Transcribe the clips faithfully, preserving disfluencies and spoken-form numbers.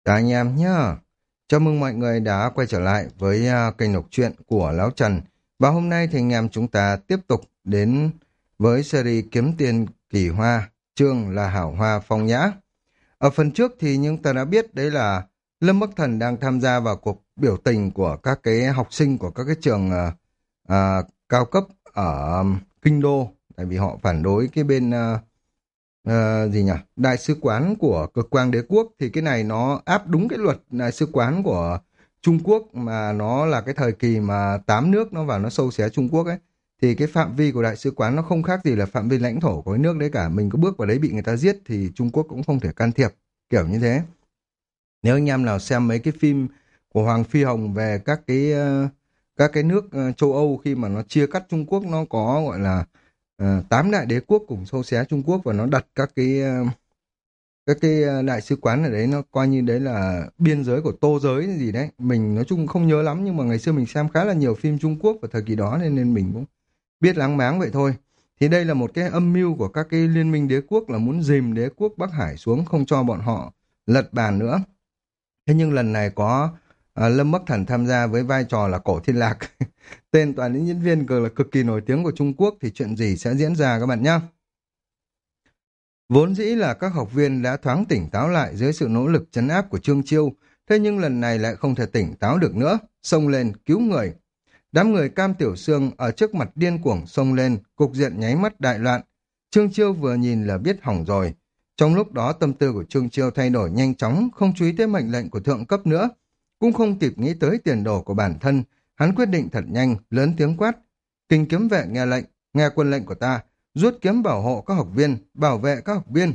Chào anh em nhé. Chào mừng mọi người đã quay trở lại với à, kênh đọc truyện của Lão Trần. Và hôm nay thì anh em chúng ta tiếp tục đến với series Kiếm Tiền Kỳ Hoa, chương là Hảo Hoa Phong Nhã. Ở phần trước thì chúng ta đã biết đấy là Lâm Bắc Thần đang tham gia vào cuộc biểu tình của các cái học sinh của các cái trường à, à, cao cấp ở um, Kinh Đô. Tại vì họ phản đối cái bên à, Ờ, gì nhỉ? Đại sứ quán của cực quang đế quốc thì cái này nó áp đúng cái luật đại sứ quán của Trung Quốc mà nó là cái thời kỳ mà tám nước nó vào nó xâu xé Trung Quốc ấy. Thì cái phạm vi của đại sứ quán nó không khác gì là phạm vi lãnh thổ của cái nước đấy cả. Mình có bước vào đấy bị người ta giết thì Trung Quốc cũng không thể can thiệp. Kiểu như thế. Nếu anh em nào xem mấy cái phim của Hoàng Phi Hồng về các cái ờ, các cái nước ờ, châu Âu khi mà nó chia cắt Trung Quốc nó có gọi là ờ, tám đại đế quốc cùng xâu xé Trung Quốc và nó đặt các cái ờ, các cái ờ, đại sứ quán ở đấy nó coi như đấy là biên giới của tô giới gì đấy. Mình nói chung không nhớ lắm nhưng mà ngày xưa mình xem khá là nhiều phim Trung Quốc vào thời kỳ đó nên nên mình cũng biết láng máng vậy thôi. Thì đây là một cái âm mưu của các cái liên minh đế quốc là muốn dìm đế quốc Bắc Hải xuống không cho bọn họ lật bàn nữa. Thế nhưng lần này có à, Lâm Bắc Thần tham gia với vai trò là Cổ Thiên Lạc. Tên toàn những diễn viên cực là cực kỳ nổi tiếng của Trung Quốc thì chuyện gì sẽ diễn ra các bạn nhé. Vốn dĩ là các học viên đã thoáng tỉnh táo lại dưới sự nỗ lực trấn áp của Trương Chiêu, thế nhưng lần này lại không thể tỉnh táo được nữa, xông lên cứu người. Đám người Cam Tiểu Sương ở trước mặt điên cuồng xông lên, cục diện nháy mắt đại loạn. Trương Chiêu vừa nhìn là biết hỏng rồi. Trong lúc đó tâm tư của Trương Chiêu thay đổi nhanh chóng, không chú ý tới mệnh lệnh của thượng cấp nữa, cũng không kịp nghĩ tới tiền đồ của bản thân. Hắn quyết định thật nhanh, lớn tiếng quát: Kình kiếm vệ nghe lệnh, nghe quân lệnh của ta, rút kiếm bảo hộ các học viên, bảo vệ các học viên.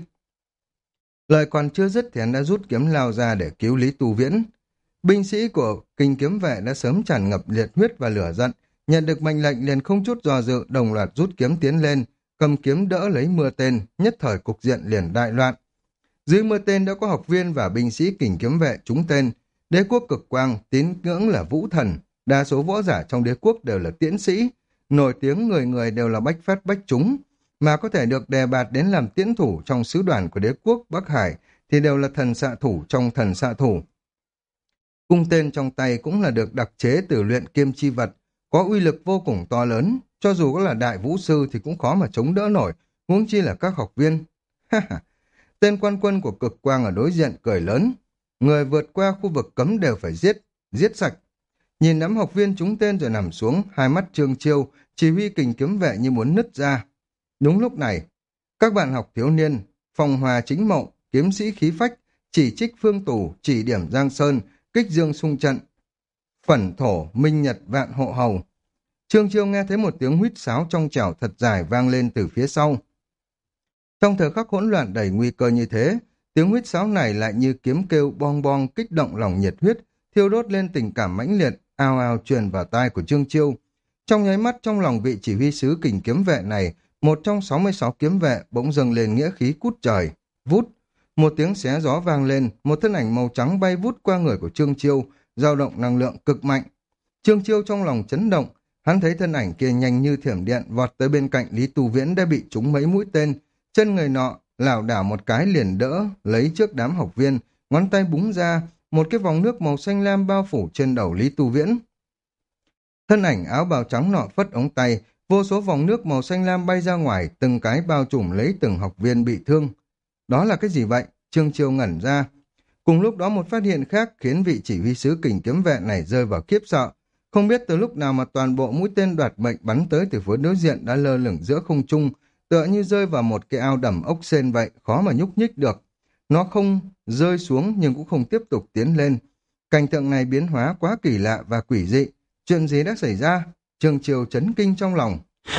Lời còn chưa dứt thì hắn đã rút kiếm lao ra để cứu Lý Tu Viễn. Binh sĩ của kinh kiếm vệ đã sớm tràn ngập liệt huyết và lửa giận, nhận được mệnh lệnh liền không chút do dự đồng loạt rút kiếm tiến lên, cầm kiếm đỡ lấy mưa tên, nhất thời cục diện liền đại loạn. Dưới mưa tên đã có học viên và binh sĩ kình kiếm vệ trúng tên. Đế quốc cực quang tín ngưỡng là vũ thần, đa số võ giả trong đế quốc đều là tiễn sĩ, nổi tiếng người người đều là bách phát bách trúng, mà có thể được đề bạt đến làm tiễn thủ trong sứ đoàn của đế quốc Bắc Hải thì đều là thần xạ thủ trong thần xạ thủ. Cung tên trong tay cũng là được đặc chế từ luyện kim chi vật, có uy lực vô cùng to lớn, cho dù có là đại vũ sư thì cũng khó mà chống đỡ nổi, huống chi là các học viên. Tên quan quân của cực quang ở đối diện cười lớn, người vượt qua khu vực cấm đều phải giết, giết sạch. Nhìn đám học viên trúng tên rồi nằm xuống, hai mắt Trương Chiêu, chỉ huy kình kiếm vệ như muốn nứt ra. Đúng lúc này, các bạn học thiếu niên, Phong Hòa Chính Mộng, kiếm sĩ khí phách, chỉ trích phương tù, chỉ điểm Giang Sơn, kích dương xung trận, phẩn thổ, minh nhật vạn hộ hầu. Trương Chiêu nghe thấy một tiếng huýt sáo trong trẻo thật dài vang lên từ phía sau. Trong thời khắc hỗn loạn đầy nguy cơ như thế, tiếng huýt sáo này lại như kiếm kêu bong bong kích động lòng nhiệt huyết, thiêu đốt lên tình cảm mãnh liệt, ào ào truyền vào tai của Trương Chiêu. Trong nháy mắt trong lòng vị chỉ huy sứ kình kiếm vệ này, một trong sáu mươi sáu kiếm vệ bỗng dâng lên nghĩa khí cút trời, vút. Một tiếng xé gió vang lên, một thân ảnh màu trắng bay vút qua người của Trương Chiêu, dao động năng lượng cực mạnh. Trương Chiêu trong lòng chấn động, hắn thấy thân ảnh kia nhanh như thiểm điện vọt tới bên cạnh Lý Tu Viễn đã bị trúng mấy mũi tên, chân người nọ lảo đảo một cái liền đỡ lấy trước đám học viên, ngón tay búng ra, một cái vòng nước màu xanh lam bao phủ trên đầu Lý Tu Viễn. Thân ảnh áo bào trắng nọ phất ống tay, vô số vòng nước màu xanh lam bay ra ngoài, từng cái bao trùm lấy từng học viên bị thương. Đó là cái gì vậy? Trương Chiêu ngẩn ra. Cùng lúc đó một phát hiện khác khiến vị chỉ huy sứ kình kiếm vệ này rơi vào khiếp sợ. Không biết từ lúc nào mà toàn bộ mũi tên đoạt mệnh bắn tới từ phía đối diện đã lơ lửng giữa không trung, tựa như rơi vào một cái ao đầm ốc sên vậy, khó mà nhúc nhích được. Nó không rơi xuống nhưng cũng không tiếp tục tiến lên. Cảnh tượng này biến hóa quá kỳ lạ và quỷ dị. Chuyện gì đã xảy ra? Trương Chiêu chấn kinh trong lòng.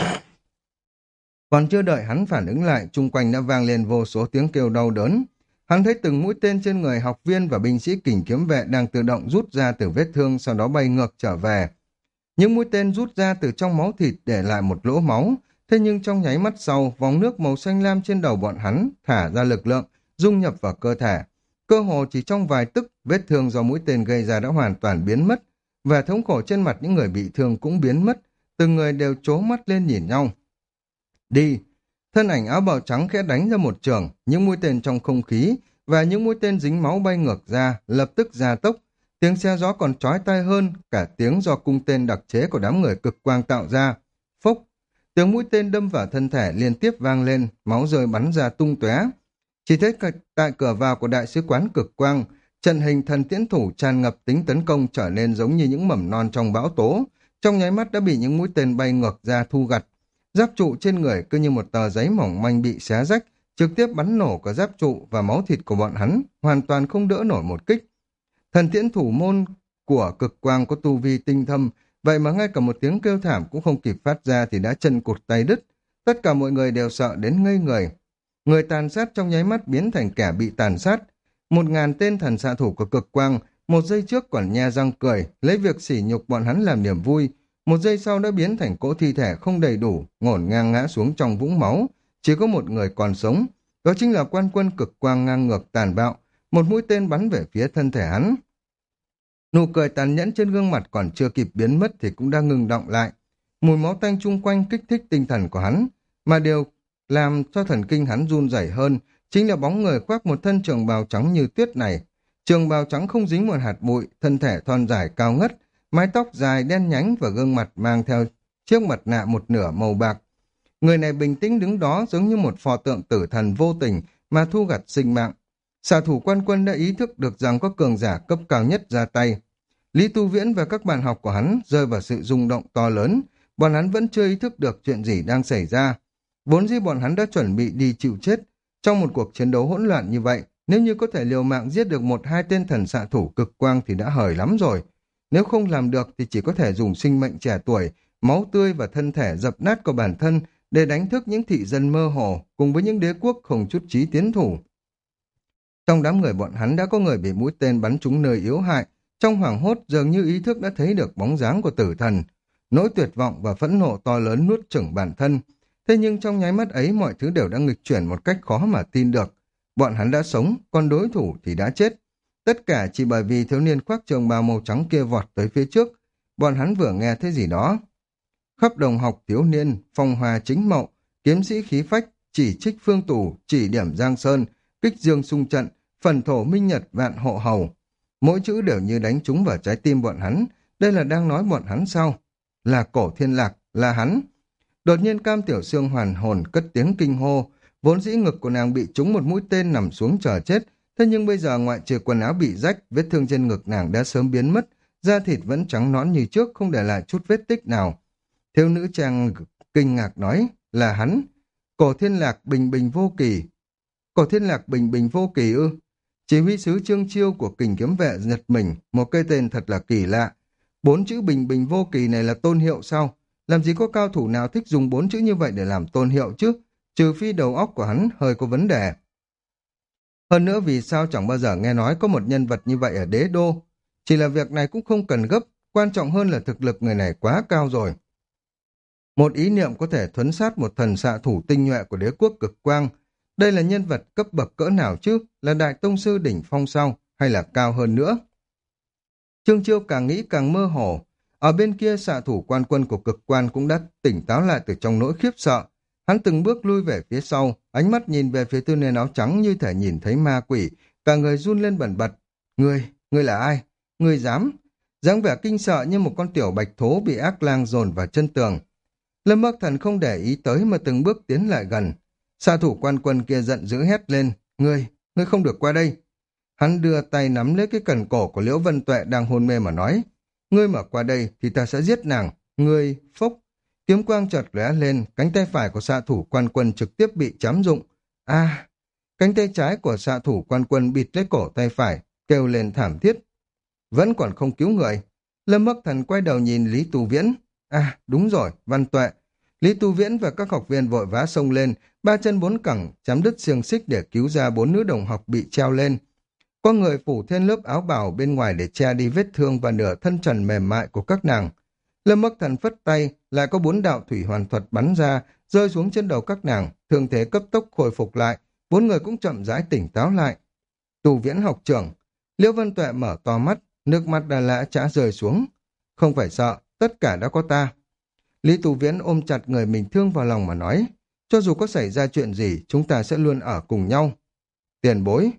Còn chưa đợi hắn phản ứng lại, chung quanh đã vang lên vô số tiếng kêu đau đớn. Hắn thấy từng mũi tên trên người học viên và binh sĩ kình kiếm vệ đang tự động rút ra từ vết thương, sau đó bay ngược trở về. Những mũi tên rút ra từ trong máu thịt để lại một lỗ máu, thế nhưng trong nháy mắt sau, vòng nước màu xanh lam trên đầu bọn hắn thả ra lực lượng, dung nhập vào cơ thể. Cơ hồ chỉ trong vài tức, vết thương do mũi tên gây ra đã hoàn toàn biến mất, và thống khổ trên mặt những người bị thương cũng biến mất, từng người đều trố mắt lên nhìn nhau. Đi! Thân ảnh áo bào trắng khẽ đánh ra một trường, những mũi tên trong không khí và những mũi tên dính máu bay ngược ra, lập tức gia tốc. Tiếng xe gió còn chói tai hơn cả tiếng do cung tên đặc chế của đám người cực quang tạo ra. Phốc, tiếng mũi tên đâm vào thân thể liên tiếp vang lên, máu rơi bắn ra tung tóe. Chỉ thấy tại cửa vào của đại sứ quán cực quang, trận hình thần tiễn thủ tràn ngập tính tấn công trở nên giống như những mầm non trong bão tố, trong nháy mắt đã bị những mũi tên bay ngược ra thu gặt. Giáp trụ trên người cứ như một tờ giấy mỏng manh bị xé rách, trực tiếp bắn nổ cả giáp trụ và máu thịt của bọn hắn, hoàn toàn không đỡ nổi một kích. Thần tiễn thủ môn của cực quang có tu vi tinh thâm, vậy mà ngay cả một tiếng kêu thảm cũng không kịp phát ra thì đã chân cụt tay đứt. Tất cả mọi người đều sợ đến ngây người. Người tàn sát trong nháy mắt biến thành kẻ bị tàn sát. Một ngàn tên thần xạ thủ của cực quang, một giây trước còn nhe răng cười, lấy việc sỉ nhục bọn hắn làm niềm vui. Một giây sau đã biến thành cỗ thi thể không đầy đủ, ngổn ngang ngã xuống trong vũng máu. Chỉ có một người còn sống. Đó chính là quan quân cực quang ngang ngược tàn bạo. Một mũi tên bắn về phía thân thể hắn. Nụ cười tàn nhẫn trên gương mặt còn chưa kịp biến mất thì cũng đã ngừng động lại. Mùi máu tanh chung quanh kích thích tinh thần của hắn, mà điều làm cho thần kinh hắn run rẩy hơn chính là bóng người khoác một thân trường bào trắng như tuyết này. Trường bào trắng không dính một hạt bụi, thân thể thon dài cao ngất, mái tóc dài đen nhánh và gương mặt mang theo chiếc mặt nạ một nửa màu bạc. Người này bình tĩnh đứng đó giống như một pho tượng tử thần vô tình mà thu gặt sinh mạng. Xạ thủ quan quân đã ý thức được rằng có cường giả cấp cao nhất ra tay. Lý Tu Viễn và các bạn học của hắn rơi vào sự rung động to lớn, bọn hắn vẫn chưa ý thức được chuyện gì đang xảy ra. Vốn dĩ bọn hắn đã chuẩn bị đi chịu chết. Trong một cuộc chiến đấu hỗn loạn như vậy, nếu như có thể liều mạng giết được một hai tên thần xạ thủ cực quang thì đã hời lắm rồi. Nếu không làm được thì chỉ có thể dùng sinh mệnh trẻ tuổi, máu tươi và thân thể dập nát của bản thân để đánh thức những thị dân mơ hồ cùng với những đế quốc không chút chí tiến thủ. Trong đám người bọn hắn đã có người bị mũi tên bắn trúng nơi yếu hại, trong hoảng hốt dường như ý thức đã thấy được bóng dáng của tử thần. Nỗi tuyệt vọng và phẫn nộ to lớn nuốt chửng bản thân. Thế nhưng trong nháy mắt ấy mọi thứ đều đã nghịch chuyển một cách khó mà tin được. Bọn hắn đã sống, còn đối thủ thì đã chết. Tất cả chỉ bởi vì thiếu niên khoác trường bào màu trắng kia vọt tới phía trước. Bọn hắn vừa nghe thấy gì đó. Khắp đồng học thiếu niên, phong hòa chính mậu, kiếm sĩ khí phách, chỉ trích phương tù, chỉ điểm giang sơn, kích dương xung trận, phần thổ minh nhật vạn hộ hầu. Mỗi chữ đều như đánh trúng vào trái tim bọn hắn. Đây là đang nói bọn hắn sao? Là Cổ Thiên Lạc, là hắn. Đột nhiên Cam Tiểu Sương hoàn hồn cất tiếng kinh hô. Vốn dĩ ngực của nàng bị trúng một mũi tên nằm xuống chờ chết. Thế nhưng bây giờ ngoại trừ quần áo bị rách, vết thương trên ngực nàng đã sớm biến mất. Da thịt vẫn trắng nõn như trước, không để lại chút vết tích nào. Thiếu nữ trang kinh ngạc nói, là hắn. Cổ Thiên Lạc bình bình vô kỳ. Cổ Thiên Lạc bình bình vô kỳ ư? Chỉ huy sứ Trương Chiêu của Kình Kiếm Vệ giật mình, một cái tên thật là kỳ lạ. Bốn chữ bình bình vô kỳ này là tôn hiệu sao? Làm gì có cao thủ nào thích dùng bốn chữ như vậy để làm tôn hiệu chứ? Trừ phi đầu óc của hắn hơi có vấn đề. Hơn nữa vì sao chẳng bao giờ nghe nói có một nhân vật như vậy ở đế đô? Chỉ là việc này cũng không cần gấp, quan trọng hơn là thực lực người này quá cao rồi. Một ý niệm có thể thuấn sát một thần xạ thủ tinh nhuệ của đế quốc cực quang. Đây là nhân vật cấp bậc cỡ nào chứ? Là đại tông sư đỉnh phong sao? Hay là cao hơn nữa? Trương Chiêu càng nghĩ càng mơ hồ. Ở bên kia xạ thủ quan quân của cực quan cũng đã tỉnh táo lại từ trong nỗi khiếp sợ. Hắn từng bước lui về phía sau, ánh mắt nhìn về phía thiếu niên áo trắng như thể nhìn thấy ma quỷ, cả người run lên bần bật. Ngươi, ngươi là ai? Ngươi dám? Dáng vẻ kinh sợ như một con tiểu bạch thố bị ác lang dồn vào chân tường. Lâm Bắc Thần không để ý tới mà từng bước tiến lại gần. Xạ thủ quan quân kia giận dữ hét lên. Ngươi, ngươi không được qua đây. Hắn đưa tay nắm lấy cái cần cổ của Liễu Vân Tuệ đang hôn mê mà nói. Ngươi mà qua đây thì ta sẽ giết nàng. Ngươi, phốc. Kiếm quang chợt lóe lên, cánh tay phải của xạ thủ quan quân trực tiếp bị chém rụng. A, à, cánh tay trái của xạ thủ quan quân bịt lấy cổ tay phải, kêu lên thảm thiết. Vẫn còn không cứu người. Lâm Bắc Thần quay đầu nhìn Lý Tu Viễn. À, đúng rồi, Văn Tuệ. Lý Tu Viễn và các học viên vội vã xông lên, ba chân bốn cẳng, chém đứt xiềng xích để cứu ra bốn nữ đồng học bị treo lên. Có người phủ thêm lớp áo bào bên ngoài để che đi vết thương và nửa thân trần mềm mại của các nàng. Lâm Bắc Thần phất tay, lại có bốn đạo thủy hoàn thuật bắn ra, rơi xuống trên đầu các nàng, thương thế cấp tốc khôi phục lại, bốn người cũng chậm rãi tỉnh táo lại. Tu Viễn học trưởng, Liễu Vân Tuệ mở to mắt, nước mắt đã lã chã rơi xuống. Không phải sợ, tất cả đã có ta. Lý Tu Viễn ôm chặt người mình thương vào lòng mà nói, cho dù có xảy ra chuyện gì, chúng ta sẽ luôn ở cùng nhau. Tiền bối,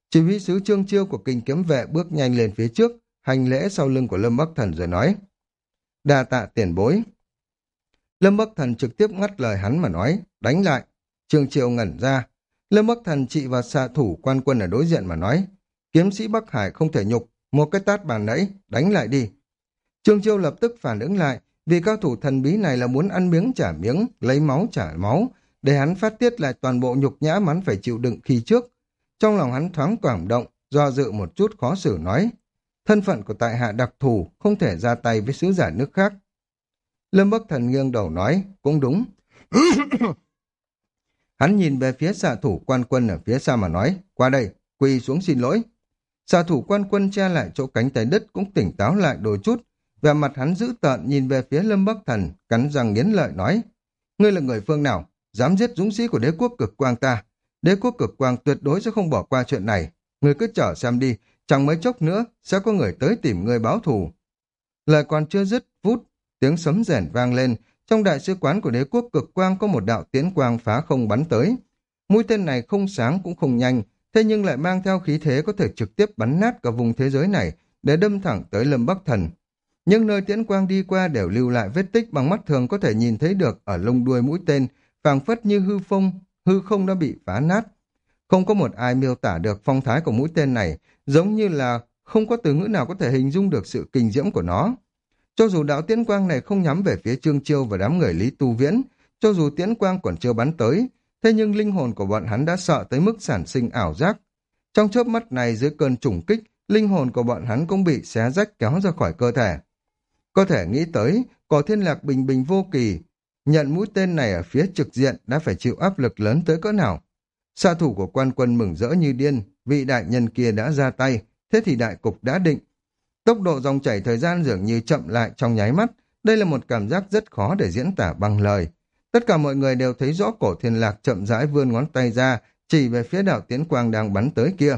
Chỉ huy sứ Trương Chiêu của kinh kiếm vệ bước nhanh lên phía trước, hành lễ sau lưng của Lâm Bắc Thần rồi nói. Đa tạ tiền bối. Lâm Bắc Thần trực tiếp ngắt lời hắn mà nói, đánh lại. Trương Chiêu ngẩn ra. Lâm Bắc Thần chỉ vào xạ thủ quan quân ở đối diện mà nói, kiếm sĩ Bắc Hải không thể nhục, một cái tát bàn nãy, đánh lại đi. Trương Chiêu lập tức phản ứng lại, vì cao thủ thần bí này là muốn ăn miếng trả miếng, lấy máu trả máu, để hắn phát tiết lại toàn bộ nhục nhã mà hắn phải chịu đựng khi trước. Trong lòng hắn thoáng cảm động, do dự một chút khó xử nói, thân phận của tại hạ đặc thù, không thể ra tay với sứ giả nước khác. Lâm Bắc Thần nghiêng đầu nói, cũng đúng. Hắn nhìn về phía xạ thủ quan quân ở phía xa mà nói, qua đây, quỳ xuống xin lỗi. Xạ thủ quan quân che lại chỗ cánh tay đất cũng tỉnh táo lại đôi chút, vẻ mặt hắn dữ tợn nhìn về phía Lâm Bắc Thần, cắn răng nghiến lợi nói, ngươi là người phương nào, dám giết dũng sĩ của đế quốc cực quang ta, đế quốc cực quang tuyệt đối sẽ không bỏ qua chuyện này, ngươi cứ chờ xem đi, chẳng mấy chốc nữa sẽ có người tới tìm ngươi báo thù. Lời còn chưa dứt, vút, tiếng sấm rền vang lên, trong đại sứ quán của đế quốc cực quang có một đạo tiến quang phá không bắn tới. Mũi tên này không sáng cũng không nhanh, thế nhưng lại mang theo khí thế có thể trực tiếp bắn nát cả vùng thế giới này để đâm thẳng tới Lâm Bắc Thần. Những nơi tiễn quang đi qua đều lưu lại vết tích bằng mắt thường có thể nhìn thấy được ở lông đuôi mũi tên, phảng phất như hư phong, hư không đã bị phá nát. Không có một ai miêu tả được phong thái của mũi tên này, giống như là không có từ ngữ nào có thể hình dung được sự kinh diễm của nó. Cho dù đạo tiễn quang này không nhắm về phía Trương Chiêu và đám người Lý Tu Viễn, cho dù tiễn quang còn chưa bắn tới, thế nhưng linh hồn của bọn hắn đã sợ tới mức sản sinh ảo giác. Trong chớp mắt này dưới cơn trùng kích, linh hồn của bọn hắn cũng bị xé rách kéo ra khỏi cơ thể. Có thể nghĩ tới, Cỏ Thiên Lạc bình bình vô kỳ, nhận mũi tên này ở phía trực diện đã phải chịu áp lực lớn tới cỡ nào. Xạ thủ của quan quân mừng rỡ như điên, vị đại nhân kia đã ra tay, thế thì đại cục đã định. Tốc độ dòng chảy thời gian dường như chậm lại trong nháy mắt, đây là một cảm giác rất khó để diễn tả bằng lời. Tất cả mọi người đều thấy rõ Cổ Thiên Lạc chậm rãi vươn ngón tay ra, chỉ về phía đạo tiến quang đang bắn tới kia.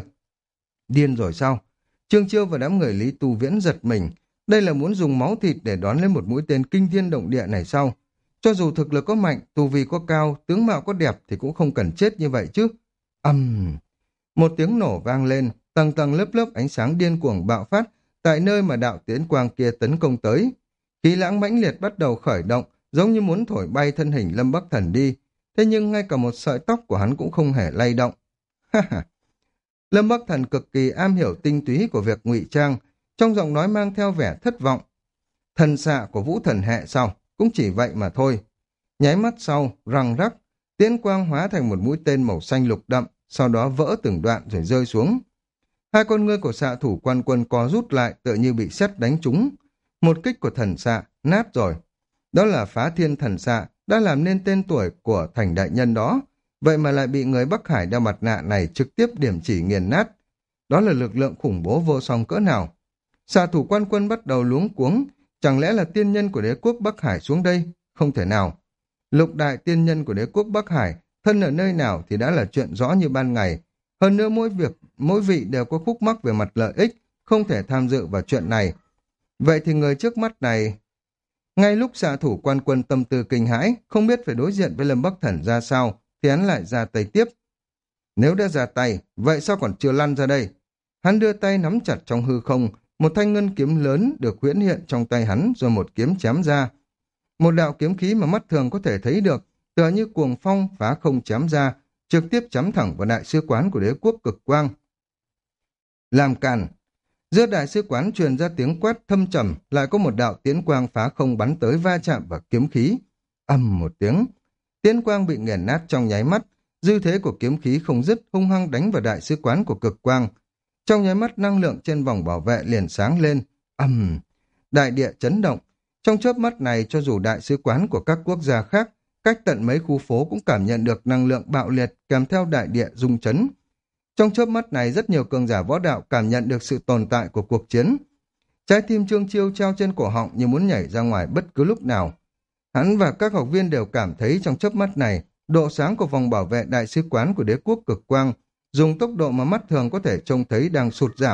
Điên rồi sao? Trương Chiêu và đám người Lý Tu Viễn giật mình, đây là muốn dùng máu thịt để đón lên một mũi tên kinh thiên động địa này sao? Cho dù thực lực có mạnh, tu vi có cao, tướng mạo có đẹp thì cũng không cần chết như vậy chứ. Ầm, um, một tiếng nổ vang lên, tầng tầng lớp lớp ánh sáng điên cuồng bạo phát tại nơi mà đạo tiến quang kia tấn công tới. Khí lãng mãnh liệt bắt đầu khởi động, giống như muốn thổi bay thân hình Lâm Bắc Thần đi. Thế nhưng ngay cả một sợi tóc của hắn cũng không hề lay động. Lâm Bắc Thần cực kỳ am hiểu tinh túy của việc ngụy trang, trong giọng nói mang theo vẻ thất vọng. Thần xạ của vũ thần hệ sao? Cũng chỉ vậy mà thôi. Nháy mắt sau, răng rắc, tiễn quang hóa thành một mũi tên màu xanh lục đậm, sau đó vỡ từng đoạn rồi rơi xuống. Hai con ngươi của xạ thủ quan quân co rút lại tựa như bị sét đánh trúng. Một kích của thần xạ, nát rồi. Đó là phá thiên thần xạ, đã làm nên tên tuổi của thành đại nhân đó. Vậy mà lại bị người Bắc Hải đeo mặt nạ này trực tiếp điểm chỉ nghiền nát. Đó là lực lượng khủng bố vô song cỡ nào. Xạ thủ quan quân bắt đầu luống cuống, chẳng lẽ là tiên nhân của đế quốc Bắc Hải xuống đây? Không thể nào. Lục đại tiên nhân của đế quốc Bắc Hải, thân ở nơi nào thì đã là chuyện rõ như ban ngày. Hơn nữa mỗi việc, mỗi vị đều có khúc mắc về mặt lợi ích, không thể tham dự vào chuyện này. Vậy thì người trước mắt này... Ngay lúc xạ thủ quan quân tâm tư kinh hãi, không biết phải đối diện với Lâm Bắc Thần ra sao, thì hắn lại ra tay tiếp. Nếu đã ra tay, vậy sao còn chưa lăn ra đây? Hắn đưa tay nắm chặt trong hư không, một thanh ngân kiếm lớn được huyễn hiện trong tay hắn rồi một kiếm chém ra. Một đạo kiếm khí mà mắt thường có thể thấy được, tựa như cuồng phong phá không chém ra, trực tiếp chém thẳng vào đại sứ quán của đế quốc cực quang. Làm càn! Giữa đại sứ quán truyền ra tiếng quát thâm trầm, lại có một đạo tiến quang phá không bắn tới va chạm vào kiếm khí. Ầm một tiếng, tiến quang bị nghiền nát trong nháy mắt, dư thế của kiếm khí không dứt hung hăng đánh vào đại sứ quán của cực quang. Trong nháy mắt năng lượng trên vòng bảo vệ liền sáng lên. Ầm, đại địa chấn động. Trong chớp mắt này cho dù đại sứ quán của các quốc gia khác, cách tận mấy khu phố cũng cảm nhận được năng lượng bạo liệt kèm theo đại địa rung chấn. Trong chớp mắt này rất nhiều cường giả võ đạo cảm nhận được sự tồn tại của cuộc chiến. Trái tim Trương Chiêu treo trên cổ họng như muốn nhảy ra ngoài bất cứ lúc nào. Hắn và các học viên đều cảm thấy trong chớp mắt này, độ sáng của vòng bảo vệ đại sứ quán của đế quốc cực quang, dùng tốc độ mà mắt thường có thể trông thấy đang sụt giảm.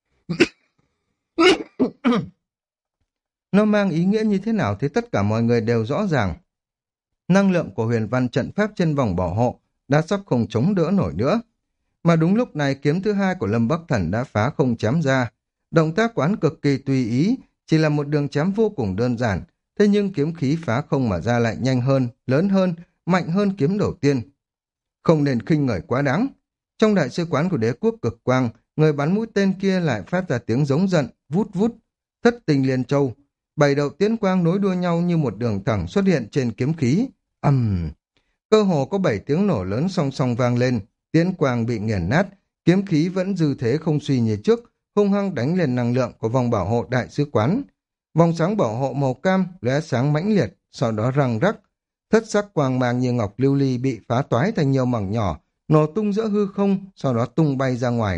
Nó mang ý nghĩa như thế nào thì tất cả mọi người đều rõ ràng. Năng lượng của huyền văn trận pháp trên vòng bảo hộ đã sắp không chống đỡ nổi nữa. Mà đúng lúc này kiếm thứ hai của Lâm Bắc Thần đã phá không chém ra. Động tác quán cực kỳ tùy ý, chỉ là một đường chém vô cùng đơn giản, thế nhưng kiếm khí phá không mà ra lại nhanh hơn, lớn hơn, mạnh hơn kiếm đầu tiên. Không nên khinh người quá đáng. Trong đại sứ quán của đế quốc cực quang, người bắn mũi tên kia lại phát ra tiếng giống giận, vút vút, thất tình liên châu. Bảy đầu tiến quang nối đuôi nhau như một đường thẳng xuất hiện trên kiếm khí. ầm, cơ hồ có bảy tiếng nổ lớn song song vang lên, tiến quang bị nghiền nát, kiếm khí vẫn dư thế không suy như trước, hung hăng đánh lên năng lượng của vòng bảo hộ đại sứ quán. Vòng sáng bảo hộ màu cam lóe sáng mãnh liệt, sau đó răng rắc. Thất sắc quang mang như ngọc lưu ly bị phá toái thành nhiều mảng nhỏ, nổ tung giữa hư không, sau đó tung bay ra ngoài.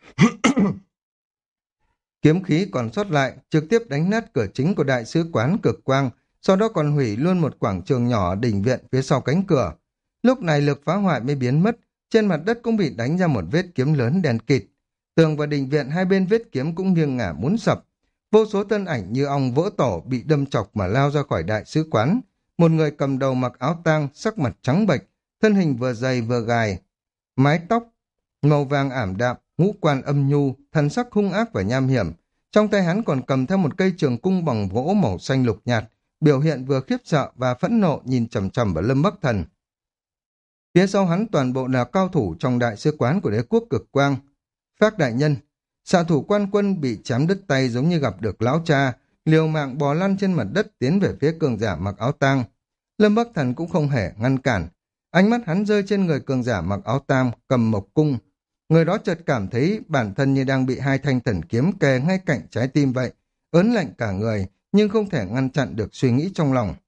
Kiếm khí còn sót lại, trực tiếp đánh nát cửa chính của đại sứ quán cực quang, sau đó còn hủy luôn một quảng trường nhỏ đỉnh viện phía sau cánh cửa. Lúc này lực phá hoại mới biến mất, trên mặt đất cũng bị đánh ra một vết kiếm lớn đen kịt. Tường và đình viện hai bên vết kiếm cũng nghiêng ngả muốn sập. Vô số thân ảnh như ong vỡ tổ bị đâm chọc mà lao ra khỏi đại sứ quán. Một người cầm đầu mặc áo tang, sắc mặt trắng bệch, thân hình vừa dày vừa gài, mái tóc màu vàng ảm đạm, ngũ quan âm nhu, thần sắc hung ác và nham hiểm. Trong tay hắn còn cầm theo một cây trường cung bằng gỗ màu xanh lục nhạt, biểu hiện vừa khiếp sợ và phẫn nộ nhìn chằm chằm vào Lâm Bắc Thần. Phía sau hắn toàn bộ là cao thủ trong đại sứ quán của đế quốc cực quang. Phác đại nhân, xạ thủ quan quân bị chém đứt tay giống như gặp được lão cha, liều mạng bò lăn trên mặt đất tiến về phía cường giả mặc áo tang. Lâm Bắc Thần cũng không hề ngăn cản. Ánh mắt hắn rơi trên người cường giả mặc áo tang cầm mộc cung. Người đó chợt cảm thấy bản thân như đang bị hai thanh thần kiếm kề ngay cạnh trái tim vậy, ớn lạnh cả người, nhưng không thể ngăn chặn được suy nghĩ trong lòng.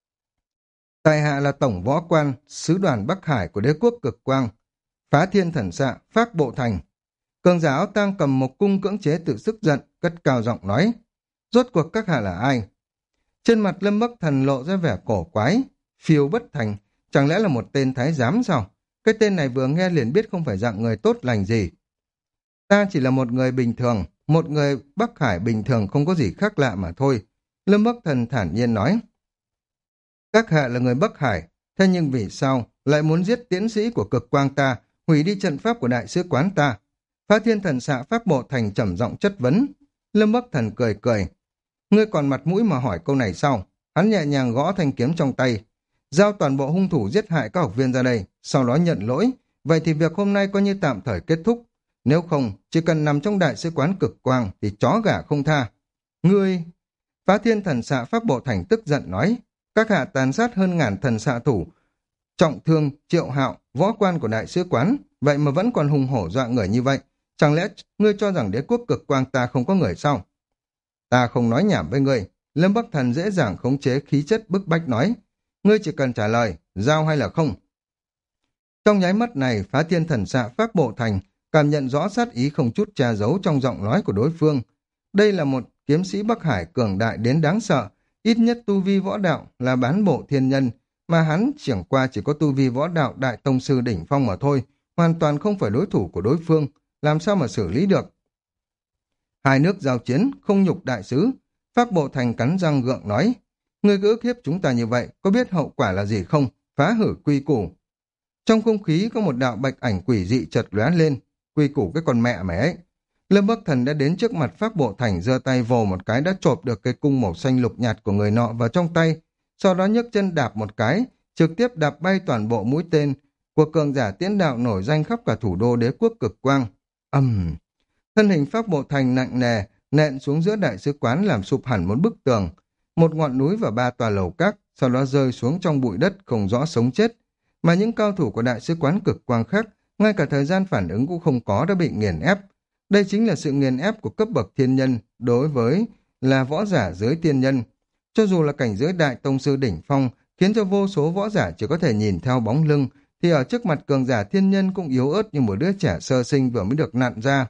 Tại hạ là tổng võ quan, sứ đoàn Bắc Hải của đế quốc cực quang, Phá Thiên Thần Xạ, Phác Bộ Thành. Cường giả áo tang cầm mộc cung cưỡng chế tự sức giận, cất cao giọng nói. Rốt cuộc các hạ là ai? Trên mặt Lâm Bắc Thần lộ ra vẻ cổ quái. Phiêu Bất Thành, chẳng lẽ là một tên thái giám sao? Cái tên này vừa nghe liền biết không phải dạng người tốt lành gì. Ta chỉ là một người bình thường, một người Bắc Hải bình thường không có gì khác lạ mà thôi. Lâm Bắc Thần thản nhiên nói. Các hạ là người Bắc Hải, thế nhưng vì sao lại muốn giết tiến sĩ của cực quang ta, hủy đi trận pháp của đại sứ quán ta? Phá Thiên Thần Xạ Phác Bộ Thành trầm giọng chất vấn. Lâm Bắc Thần cười cười. Ngươi còn mặt mũi mà hỏi câu này sao? Hắn nhẹ nhàng gõ thanh kiếm trong tay. Giao toàn bộ hung thủ giết hại các học viên ra đây, sau đó nhận lỗi. Vậy thì việc hôm nay coi như tạm thời kết thúc. Nếu không, chỉ cần nằm trong đại sứ quán cực quang thì chó gà không tha. Ngươi... Phá Thiên Thần Xạ Phác Bộ Thành tức giận nói. Các hạ tàn sát hơn ngàn thần xạ thủ, trọng thương Triệu Hạo, võ quan của đại sứ quán, vậy mà vẫn còn hùng hổ dọa người như vậy. Chẳng lẽ ngươi cho rằng đế quốc cực quang ta không có người sao? Ta không nói nhảm với ngươi. Lâm Bắc Thần dễ dàng khống chế khí chất bức bách nói. Ngươi chỉ cần trả lời, giao hay là không. Trong nháy mắt này, Phá Thiên Thần Xạ Phác Bộ Thành cảm nhận rõ sát ý không chút che giấu trong giọng nói của đối phương. Đây là một kiếm sĩ Bắc Hải cường đại đến đáng sợ, ít nhất tu vi võ đạo là bán bộ thiên nhân, mà hắn chẳng qua chỉ có tu vi võ đạo đại tông sư đỉnh phong mà thôi, hoàn toàn không phải đối thủ của đối phương, làm sao mà xử lý được. Hai nước giao chiến, không nhục đại sứ. Phác Bộ Thành cắn răng gượng nói, ngươi cứ ức hiếp chúng ta như vậy, có biết hậu quả là gì không? Phá hử quy củ. Trong không khí có một đạo bạch ảnh quỷ dị chợt lóe lên. Quy củ cái con mẹ mày ấy. Lâm Bắc Thần đã đến trước mặt Phác Bộ Thành, giơ tay vồ một cái đã chộp được cây cung màu xanh lục nhạt của người nọ vào trong tay, sau đó nhấc chân đạp một cái, trực tiếp đạp bay toàn bộ mũi tên của cường giả tiễn đạo nổi danh khắp cả thủ đô đế quốc cực quang. Ầm, um, thân hình Phác Bộ Thành nặng nề nện xuống giữa đại sứ quán làm sụp hẳn một bức tường, một ngọn núi và ba tòa lầu các, sau đó rơi xuống trong bụi đất không rõ sống chết. Mà những cao thủ của đại sứ quán cực quang khác, ngay cả thời gian phản ứng cũng không có đã bị nghiền ép. Đây chính là sự nghiền ép của cấp bậc thiên nhân đối với là võ giả dưới thiên nhân. Cho dù là cảnh giới đại tông sư đỉnh phong, khiến cho vô số võ giả chỉ có thể nhìn theo bóng lưng, thì ở trước mặt cường giả thiên nhân cũng yếu ớt như một đứa trẻ sơ sinh vừa mới được nặn ra.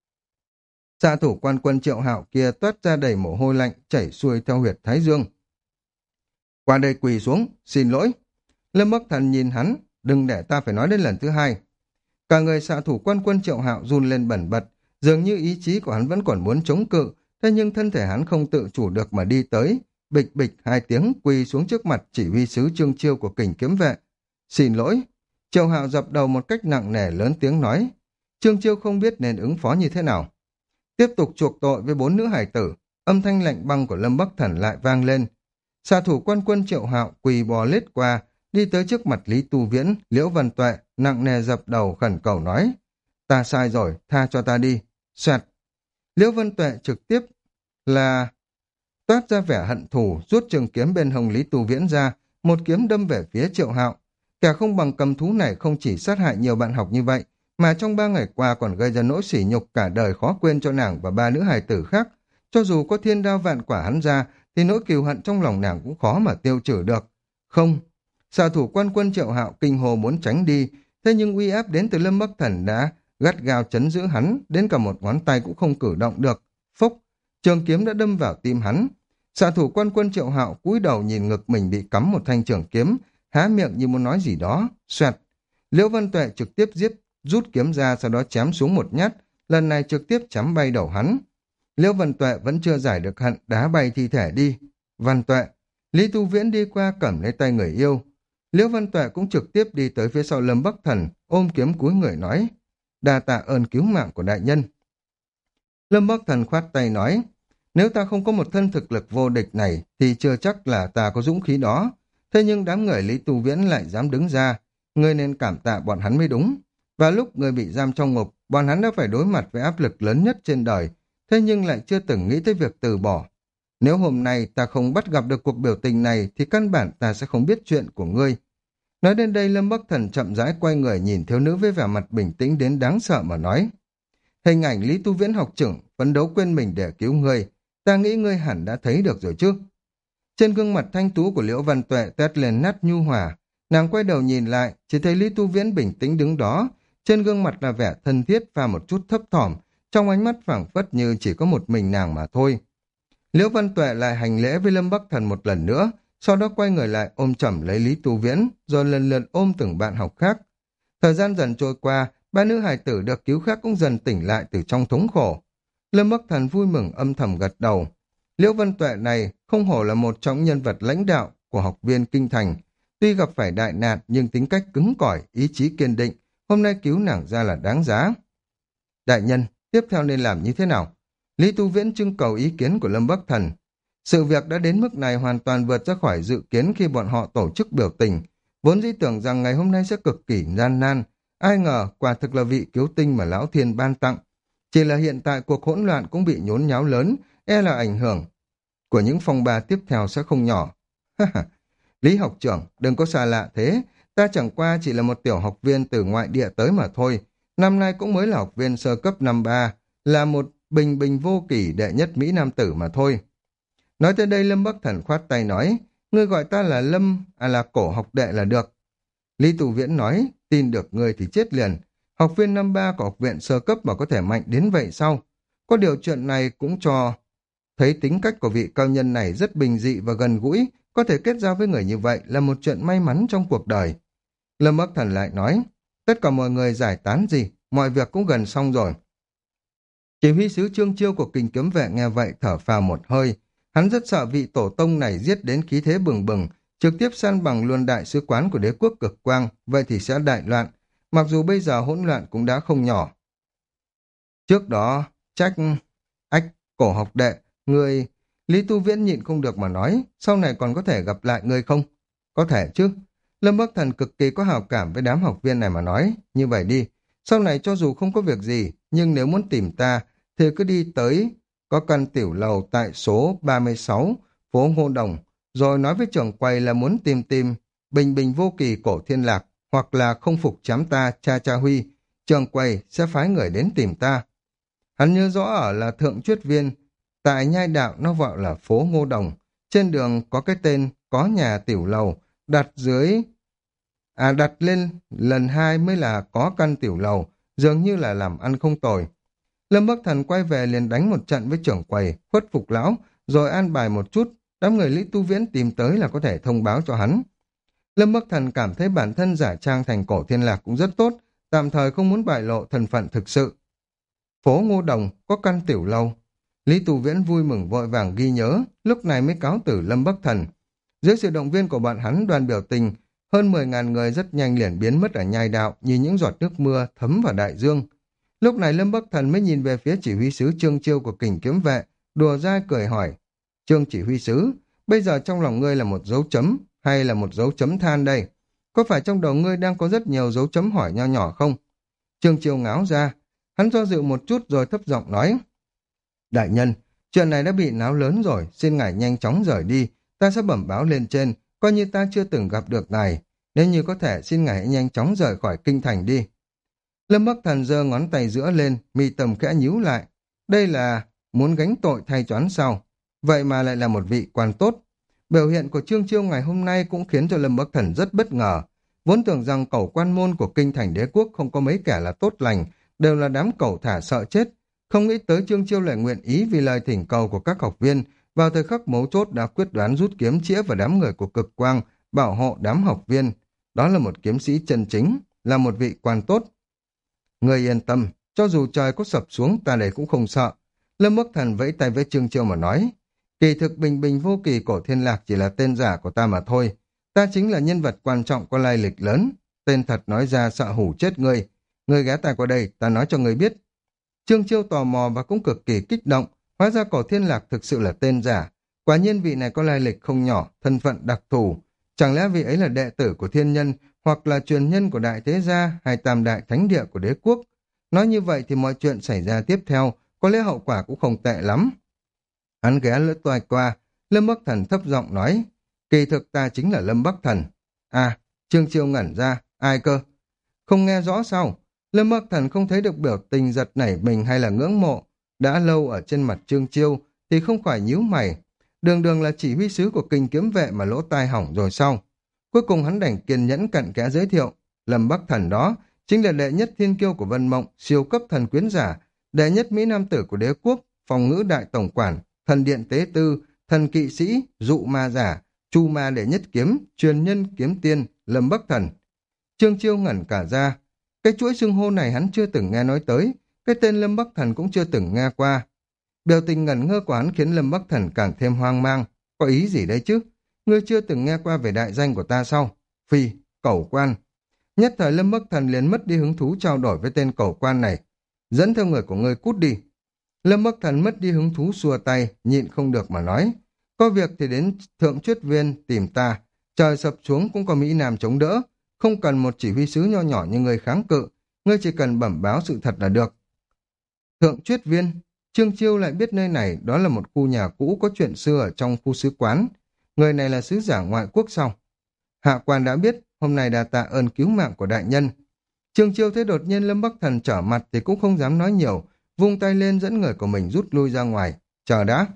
Xạ thủ quan quân Triệu Hạo kia toát ra đầy mồ hôi lạnh chảy xuôi theo huyệt thái dương. Qua đây quỳ xuống, xin lỗi. Lâm Bắc Thần nhìn hắn, đừng để ta phải nói đến lần thứ hai. Cả người xạ thủ quan quân Triệu Hạo run lên bẩn bật, dường như ý chí của hắn vẫn còn muốn chống cự, thế nhưng thân thể hắn không tự chủ được mà đi tới, bịch bịch hai tiếng quỳ xuống trước mặt chỉ huy sứ Trương Chiêu của kình kiếm vệ. Xin lỗi. Triệu Hạo dập đầu một cách nặng nề lớn tiếng nói. Trương Chiêu không biết nên ứng phó như thế nào. Tiếp tục chuộc tội với bốn nữ hải tử, âm thanh lạnh băng của Lâm Bắc Thần lại vang lên. Xạ thủ quan quân Triệu Hạo quỳ bò lết qua, đi tới trước mặt Lý Tu Viễn, Liễu Văn Tuệ, nặng nề dập đầu khẩn cầu nói. Ta sai rồi, tha cho ta đi. Xoẹt. Liễu Văn Tuệ trực tiếp là toát ra vẻ hận thù, rút trường kiếm bên hông Lý Tu Viễn ra, một kiếm đâm về phía Triệu Hạo. Kẻ không bằng cầm thú này không chỉ sát hại nhiều bạn học như vậy, mà trong ba ngày qua còn gây ra nỗi sỉ nhục cả đời khó quên cho nàng và ba nữ hài tử khác. Cho dù có thiên đao vạn quả hắn ra, thì nỗi kiêu hận trong lòng nàng cũng khó mà tiêu trừ được. Không, xạ thủ quan quân Triệu Hạo kinh hồ muốn tránh đi, thế nhưng uy áp đến từ Lâm Bắc Thần đã gắt gao chấn giữ hắn, đến cả một ngón tay cũng không cử động được. Phốc, trường kiếm đã đâm vào tim hắn. Xạ thủ quan quân Triệu Hạo cúi đầu nhìn ngực mình bị cắm một thanh trường kiếm, há miệng như muốn nói gì đó. Xoẹt, Liễu Văn Tuệ trực tiếp giết rút kiếm ra, sau đó chém xuống một nhát, lần này trực tiếp chém bay đầu hắn. Liễu Văn Tuệ vẫn chưa giải được hận, đá bay thi thể đi. Văn Tuệ, Lý Tu Viễn đi qua cầm lấy tay người yêu. Liễu Văn Tuệ cũng trực tiếp đi tới phía sau Lâm Bắc Thần, ôm kiếm cúi người nói, đa tạ ơn cứu mạng của đại nhân. Lâm Bắc Thần khoát tay nói, nếu ta không có một thân thực lực vô địch này, thì chưa chắc là ta có dũng khí đó. Thế nhưng đám người Lý Tu Viễn lại dám đứng ra, ngươi nên cảm tạ bọn hắn mới đúng. Và lúc người bị giam trong ngục, bọn hắn đã phải đối mặt với áp lực lớn nhất trên đời, thế nhưng lại chưa từng nghĩ tới việc từ bỏ. Nếu hôm nay ta không bắt gặp được cuộc biểu tình này, thì căn bản ta sẽ không biết chuyện của ngươi. Nói đến đây, Lâm Bắc Thần chậm rãi quay người nhìn thiếu nữ với vẻ mặt bình tĩnh đến đáng sợ mà nói. Hình ảnh Lý Tu Viễn học trưởng phấn đấu quên mình để cứu ngươi, ta nghĩ ngươi hẳn đã thấy được rồi chứ. Trên gương mặt thanh tú của Liễu Văn Tuệ tét lên nát nhu hòa, nàng quay đầu nhìn lại, chỉ thấy Lý Tu Viễn bình tĩnh đứng đó, trên gương mặt là vẻ thân thiết và một chút thấp thỏm, trong ánh mắt phảng phất như chỉ có một mình nàng mà thôi. Liễu Văn Tuệ lại hành lễ với Lâm Bắc Thần một lần nữa, sau đó quay người lại ôm chầm lấy Lý Tu Viễn, rồi lần lượt ôm từng bạn học khác. Thời gian dần trôi qua, ba nữ hài tử được cứu khác cũng dần tỉnh lại từ trong thống khổ. Lâm Bắc Thần vui mừng âm thầm gật đầu. Liễu Văn Tuệ này không hổ là một trong nhân vật lãnh đạo của học viên Kinh Thành. Tuy gặp phải đại nạn nhưng tính cách cứng cỏi, ý chí kiên định, hôm nay cứu nàng ra là đáng giá. Đại nhân, tiếp theo nên làm như thế nào? Lý Tu Viễn trưng cầu ý kiến của Lâm Bắc Thần. Sự việc đã đến mức này hoàn toàn vượt ra khỏi dự kiến khi bọn họ tổ chức biểu tình. Vốn dĩ tưởng rằng ngày hôm nay sẽ cực kỳ gian nan, ai ngờ quả thực là vị cứu tinh mà Lão Thiên ban tặng. Chỉ là hiện tại cuộc hỗn loạn cũng bị nhốn nháo lớn, e là ảnh hưởng của những phong ba tiếp theo sẽ không nhỏ. Lý học trưởng, đừng có xa lạ thế, ta chẳng qua chỉ là một tiểu học viên từ ngoại địa tới mà thôi. Năm nay cũng mới là học viên sơ cấp năm ba, là một bình bình vô kỷ đệ nhất Mỹ Nam tử mà thôi. Nói tới đây Lâm Bắc Thần khoát tay nói, ngươi gọi ta là Lâm, à là cổ học đệ là được. Lý Tu Viễn nói, tin được ngươi thì chết liền. Học viên năm ba của học viện sơ cấp mà có thể mạnh đến vậy sao? Có điều chuyện này cũng cho thấy tính cách của vị cao nhân này rất bình dị và gần gũi, có thể kết giao với người như vậy là một chuyện may mắn trong cuộc đời. Lâm Bắc Thần lại nói, tất cả mọi người giải tán gì, mọi việc cũng gần xong rồi. Chỉ huy sứ Trương Chiêu của Kình Kiếm Vệ nghe vậy thở phào một hơi, hắn rất sợ vị tổ tông này giết đến khí thế bừng bừng, trực tiếp san bằng luôn đại sứ quán của đế quốc Cực Quang, vậy thì sẽ đại loạn, mặc dù bây giờ hỗn loạn cũng đã không nhỏ. Trước đó, trách ách cổ học đệ, người Lý Tu Viễn nhịn không được mà nói, sau này còn có thể gặp lại người không? Có thể chứ. Lâm Bắc Thần cực kỳ có hào cảm với đám học viên này mà nói, như vậy đi, sau này cho dù không có việc gì, nhưng nếu muốn tìm ta, thì cứ đi tới có căn tiểu lầu tại số ba mươi sáu, phố Ngô Đồng, rồi nói với trưởng quầy là muốn tìm tìm bình bình vô kỳ cổ thiên lạc, hoặc là không phục chám ta cha cha huy, trưởng quầy sẽ phái người đến tìm ta. Hắn nhớ rõ ở là thượng truyết viên, tại nhai đạo nó gọi là phố Ngô Đồng, trên đường có cái tên có nhà tiểu lầu, đặt dưới, à đặt lên lần hai mới là có căn tiểu lầu, dường như là làm ăn không tồi. Lâm Bắc Thần quay về liền đánh một trận với trưởng quầy, khuất phục lão, rồi an bài một chút, đám người Lý Tu Viễn tìm tới là có thể thông báo cho hắn. Lâm Bắc Thần cảm thấy bản thân giả trang thành cổ thiên lạc cũng rất tốt, tạm thời không muốn bại lộ thân phận thực sự. Phố Ngô Đồng có căn tiểu lầu. Lý Tu Viễn vui mừng vội vàng ghi nhớ, lúc này mới cáo tử Lâm Bắc Thần. Dưới sự động viên của bọn hắn, đoàn biểu tình, hơn mười ngàn người rất nhanh liền biến mất ở nhai đạo như những giọt nước mưa thấm vào đại dương. Lúc này Lâm Bắc Thần mới nhìn về phía chỉ huy sứ Trương Chiêu của kình kiếm vệ, đùa dai cười hỏi. Trương chỉ huy sứ, bây giờ trong lòng ngươi là một dấu chấm hay là một dấu chấm than đây? Có phải trong đầu ngươi đang có rất nhiều dấu chấm hỏi nho nhỏ không? Trương Chiêu ngáo ra, hắn do dự một chút rồi thấp giọng nói. Đại nhân, chuyện này đã bị náo lớn rồi, xin ngài nhanh chóng rời đi, ta sẽ bẩm báo lên trên, coi như ta chưa từng gặp được ngài. Nếu như có thể, xin ngài hãy nhanh chóng rời khỏi kinh thành đi. Lâm Bắc Thần giơ ngón tay giữa lên, mi tầm khẽ nhíu lại. Đây là muốn gánh tội thay choán sao? Vậy mà lại là một vị quan tốt. Biểu hiện của Trương Chiêu ngày hôm nay cũng khiến cho Lâm Bắc Thần rất bất ngờ. Vốn tưởng rằng cẩu quan môn của kinh thành đế quốc không có mấy kẻ là tốt lành, đều là đám cẩu thả sợ chết. Không nghĩ tới Trương Chiêu lại nguyện ý vì lời thỉnh cầu của các học viên, vào thời khắc mấu chốt đã quyết đoán rút kiếm chĩa vào đám người của cực quang, bảo hộ đám học viên. Đó là một kiếm sĩ chân chính, là một vị quan tốt. Người yên tâm, cho dù trời có sập xuống ta đây cũng không sợ. Lâm Bắc Thần vẫy tay với Trương Chiêu mà nói, kỳ thực bình bình vô kỳ cổ thiên lạc chỉ là tên giả của ta mà thôi. Ta chính là nhân vật quan trọng có lai lịch lớn. Tên thật nói ra sợ hủ chết ngươi. Ngươi ghé tai qua đây, ta nói cho ngươi biết. Trương Chiêu tò mò và cũng cực kỳ kích động. Hóa ra cổ thiên lạc thực sự là tên giả. Quả nhiên vị này có lai lịch không nhỏ, thân phận đặc thù. Chẳng lẽ vị ấy là đệ tử của thiên nhân, hoặc là truyền nhân của đại thế gia hay tam đại thánh địa của đế quốc? Nói như vậy thì mọi chuyện xảy ra tiếp theo, có lẽ hậu quả cũng không tệ lắm. Hắn ghé lướt toai qua, Lâm Bắc Thần thấp giọng nói, kỳ thực ta chính là Lâm Bắc Thần. À, Trương Chiêu ngẩn ra, ai cơ? Không nghe rõ sao? Lâm Bắc Thần không thấy được biểu tình giật nảy mình hay là ngưỡng mộ. Đã lâu ở trên mặt Trương Chiêu thì không phải nhíu mày. Đường đường là chỉ huy sứ của kinh kiếm vệ mà lỗ tai hỏng rồi sao? Cuối cùng hắn đành kiên nhẫn cặn kẽ giới thiệu. Lâm Bắc Thần đó chính là đệ nhất thiên kiêu của Vân Mộng, siêu cấp thần quyến giả, đệ nhất Mỹ Nam tử của đế quốc, phòng ngữ đại tổng quản, thần điện tế tư, thần kỵ sĩ, dụ ma giả, chu ma đệ nhất kiếm, truyền nhân kiếm tiên, Lâm Bắc Thần. Trương Chiêu ngẩn cả ra. Cái chuỗi xưng hô này hắn chưa từng nghe nói tới, cái tên Lâm Bắc Thần cũng chưa từng nghe qua. Biểu tình ngẩn ngơ của hắn khiến Lâm Bắc Thần càng thêm hoang mang. Có ý gì đấy chứ? Ngươi chưa từng nghe qua về đại danh của ta sao? Phi, cẩu quan. Nhất thời Lâm Bắc Thần liền mất đi hứng thú trao đổi với tên cẩu quan này. Dẫn theo người của ngươi cút đi. Lâm Bắc Thần mất đi hứng thú xua tay, nhịn không được mà nói. Có việc thì đến thượng truyết viên tìm ta. Trời sập xuống cũng có Mỹ Nam chống đỡ. Không cần một chỉ huy sứ nho nhỏ như ngươi kháng cự. Ngươi chỉ cần bẩm báo sự thật là được. Thượng truyết viên. Trương Chiêu lại biết nơi này đó là một khu nhà cũ có chuyện xưa ở trong khu sứ quán. Người này là sứ giả ngoại quốc sao? Hạ quan đã biết, hôm nay đã tạ ơn cứu mạng của đại nhân. Trương Chiêu thấy đột nhiên Lâm Bắc Thần trở mặt thì cũng không dám nói nhiều, vung tay lên dẫn người của mình rút lui ra ngoài. Chờ đã.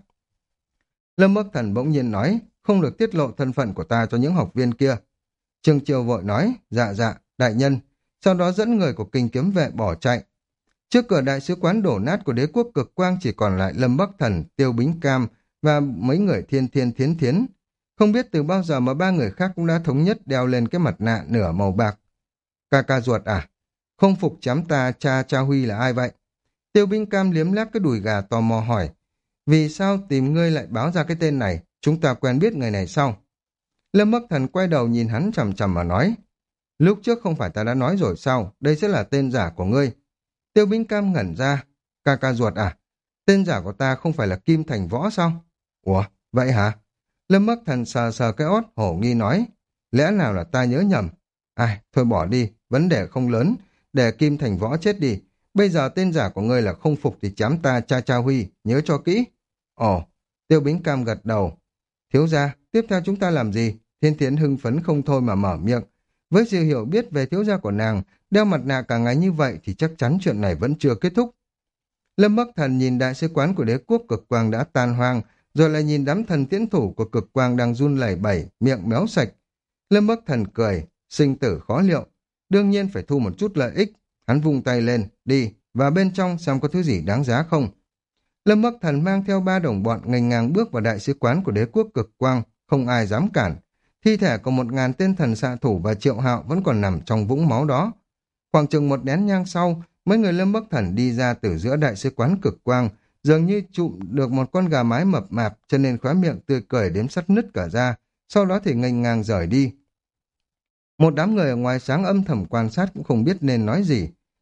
Lâm Bắc Thần bỗng nhiên nói, không được tiết lộ thân phận của ta cho những học viên kia. Trương Chiêu vội nói, dạ dạ, đại nhân. Sau đó dẫn người của kinh kiếm vệ bỏ chạy. Trước cửa đại sứ quán đổ nát của đế quốc cực quang chỉ còn lại Lâm Bắc Thần, Tiêu Bính Cam và mấy người thiên thiên thiến thiến. Không biết từ bao giờ mà ba người khác cũng đã thống nhất đeo lên cái mặt nạ nửa màu bạc. Ca ca ruột à? Không phục chém ta cha cha Huy là ai vậy? Tiêu Bính Cam liếm láp cái đùi gà tò mò hỏi. Vì sao tìm ngươi lại báo ra cái tên này? Chúng ta quen biết người này sao? Lâm Bắc Thần quay đầu nhìn hắn chằm chằm mà nói. Lúc trước không phải ta đã nói rồi sao? Đây sẽ là tên giả của ngươi. Tiêu Bính Cam ngẩn ra. Ca ca ruột à? Tên giả của ta không phải là Kim Thành Võ sao? Ủa, vậy hả? Lâm Bắc Thần sờ sờ cái ót hổ nghi nói. Lẽ nào là ta nhớ nhầm? Ai, thôi bỏ đi, vấn đề không lớn. Để Kim Thành Võ chết đi. Bây giờ tên giả của ngươi là không phục thì chém ta cha cha Huy, nhớ cho kỹ. Ồ, Tiêu Bính Cam gật đầu. Thiếu gia, tiếp theo chúng ta làm gì? Thiên Thiến hưng phấn không thôi mà mở miệng. Với sự hiểu biết về thiếu gia của nàng, đeo mặt nạ cả ngày như vậy thì chắc chắn chuyện này vẫn chưa kết thúc. Lâm Bắc Thần nhìn đại sứ quán của đế quốc cực quang đã tan hoang, rồi lại nhìn đám thần tiễn thủ của cực quang đang run lẩy bẩy, miệng méo sạch. Lâm Bắc Thần cười, sinh tử khó liệu. Đương nhiên phải thu một chút lợi ích. Hắn vung tay lên, đi, và bên trong xem có thứ gì đáng giá không. Lâm Bắc Thần mang theo ba đồng bọn nghênh ngang bước vào đại sứ quán của đế quốc cực quang, không ai dám cản. Thi thể của một ngàn tên thần xạ thủ và Triệu Hạo vẫn còn nằm trong vũng máu đó. Khoảng chừng một nén nhang sau, mấy người Lâm Bắc Thần đi ra từ giữa đại sứ quán cực quang, dường như chụm được một con gà mái mập mạp, cho nên khóe miệng tươi cười đến sắt nứt cả ra, sau đó thì nghênh ngang rời đi. Một đám người ở ngoài sáng âm thầm quan sát cũng không biết nên nói gì.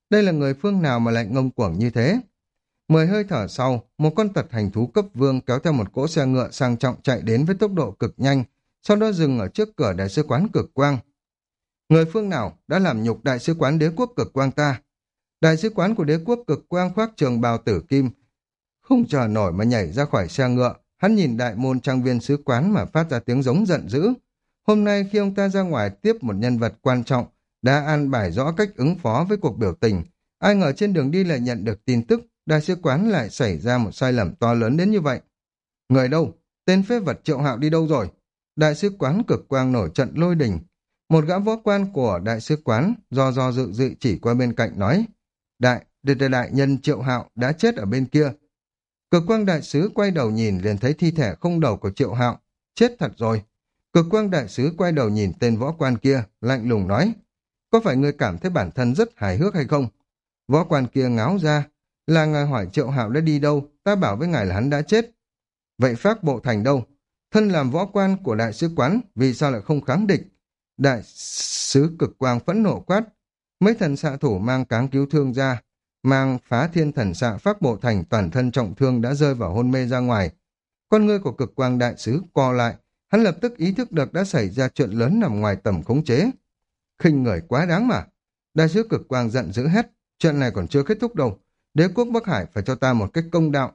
Đây là người phương nào mà lại ngông cuồng như thế? Mười hơi thở sau, một con tật hành thú cấp vương kéo theo một cỗ xe ngựa sang trọng chạy đến với tốc độ cực nhanh, sau đó dừng ở trước cửa đại sứ quán cực quang. Người phương nào đã làm nhục đại sứ quán đế quốc cực quang ta? Đại sứ quán của đế quốc cực quang khoác trường bào tử kim, không chờ nổi mà nhảy ra khỏi xe ngựa, hắn nhìn đại môn trang viên sứ quán mà phát ra tiếng giống giận dữ. Hôm nay khi ông ta ra ngoài tiếp một nhân vật quan trọng, đã an bài rõ cách ứng phó với cuộc biểu tình, ai ngờ trên đường đi lại nhận được tin tức, đại sứ quán lại xảy ra một sai lầm to lớn đến như vậy. Người đâu? Tên phế vật Triệu Hạo đi đâu rồi? Đại sứ quán cực quang nổi trận lôi đình. Một gã võ quan của đại sứ quán do do dự dự chỉ qua bên cạnh nói, đại, đại, đại nhân Triệu Hạo đã chết ở bên kia. Cực quang đại sứ quay đầu nhìn liền thấy thi thể không đầu của Triệu Hạo, chết thật rồi. Cực quang đại sứ quay đầu nhìn tên võ quan kia, lạnh lùng nói, có phải ngươi cảm thấy bản thân rất hài hước hay không? Võ quan kia ngáo ra, là ngài hỏi Triệu Hạo đã đi đâu, ta bảo với ngài là hắn đã chết. Vậy Phác Bộ Thành đâu? Thân làm võ quan của đại sứ quán, vì sao lại không kháng địch? Đại sứ cực quang phẫn nộ quát, mấy thần xạ thủ mang cáng cứu thương ra, mang phá thiên thần xạ Phác Bộ Thành toàn thân trọng thương đã rơi vào hôn mê ra ngoài. Con ngươi của cực quang đại sứ co lại, hắn lập tức ý thức được đã xảy ra chuyện lớn nằm ngoài tầm khống chế. Khinh người quá đáng mà. Đại sứ cực quang giận dữ hét, chuyện này còn chưa kết thúc đâu, đế quốc Bắc Hải phải cho ta một cách công đạo.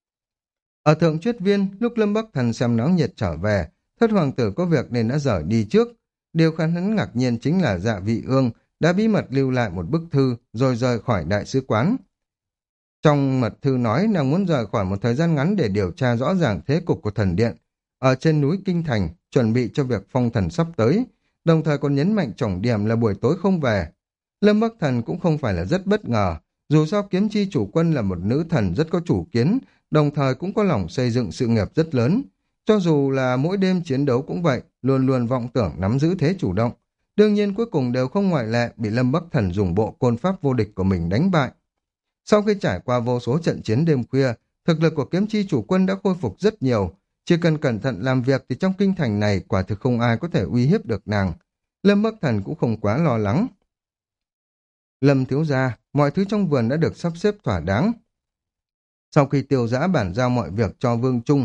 Ở thượng truyết viên, lúc Lâm Bắc Thần xem náo nhiệt trở về, thất hoàng tử có việc nên đã rời đi trước. Điều khiến hắn ngạc nhiên chính là Dạ Vị Ương đã bí mật lưu lại một bức thư rồi rời khỏi đại sứ quán. Trong mật thư nói nàng muốn rời khỏi một thời gian ngắn để điều tra rõ ràng thế cục của thần điện ở trên núi Kinh Thành, chuẩn bị cho việc phong thần sắp tới, đồng thời còn nhấn mạnh trọng điểm là buổi tối không về. Lâm Bắc Thần cũng không phải là rất bất ngờ, dù sao Kiếm Chi chủ quân là một nữ thần rất có chủ kiến, đồng thời cũng có lòng xây dựng sự nghiệp rất lớn. Cho dù là mỗi đêm chiến đấu cũng vậy, luôn luôn vọng tưởng nắm giữ thế chủ động. Đương nhiên cuối cùng đều không ngoại lệ bị Lâm Bắc Thần dùng bộ côn pháp vô địch của mình đánh bại. Sau khi trải qua vô số trận chiến đêm khuya, thực lực của Kiếm Chi chủ quân đã khôi phục rất nhiều. Chỉ cần cẩn thận làm việc thì trong kinh thành này quả thực không ai có thể uy hiếp được nàng. Lâm Bắc Thần cũng không quá lo lắng. Lâm thiếu gia, mọi thứ trong vườn đã được sắp xếp thỏa đáng. Sau khi tiêu giã bản giao mọi việc cho Vương Trung,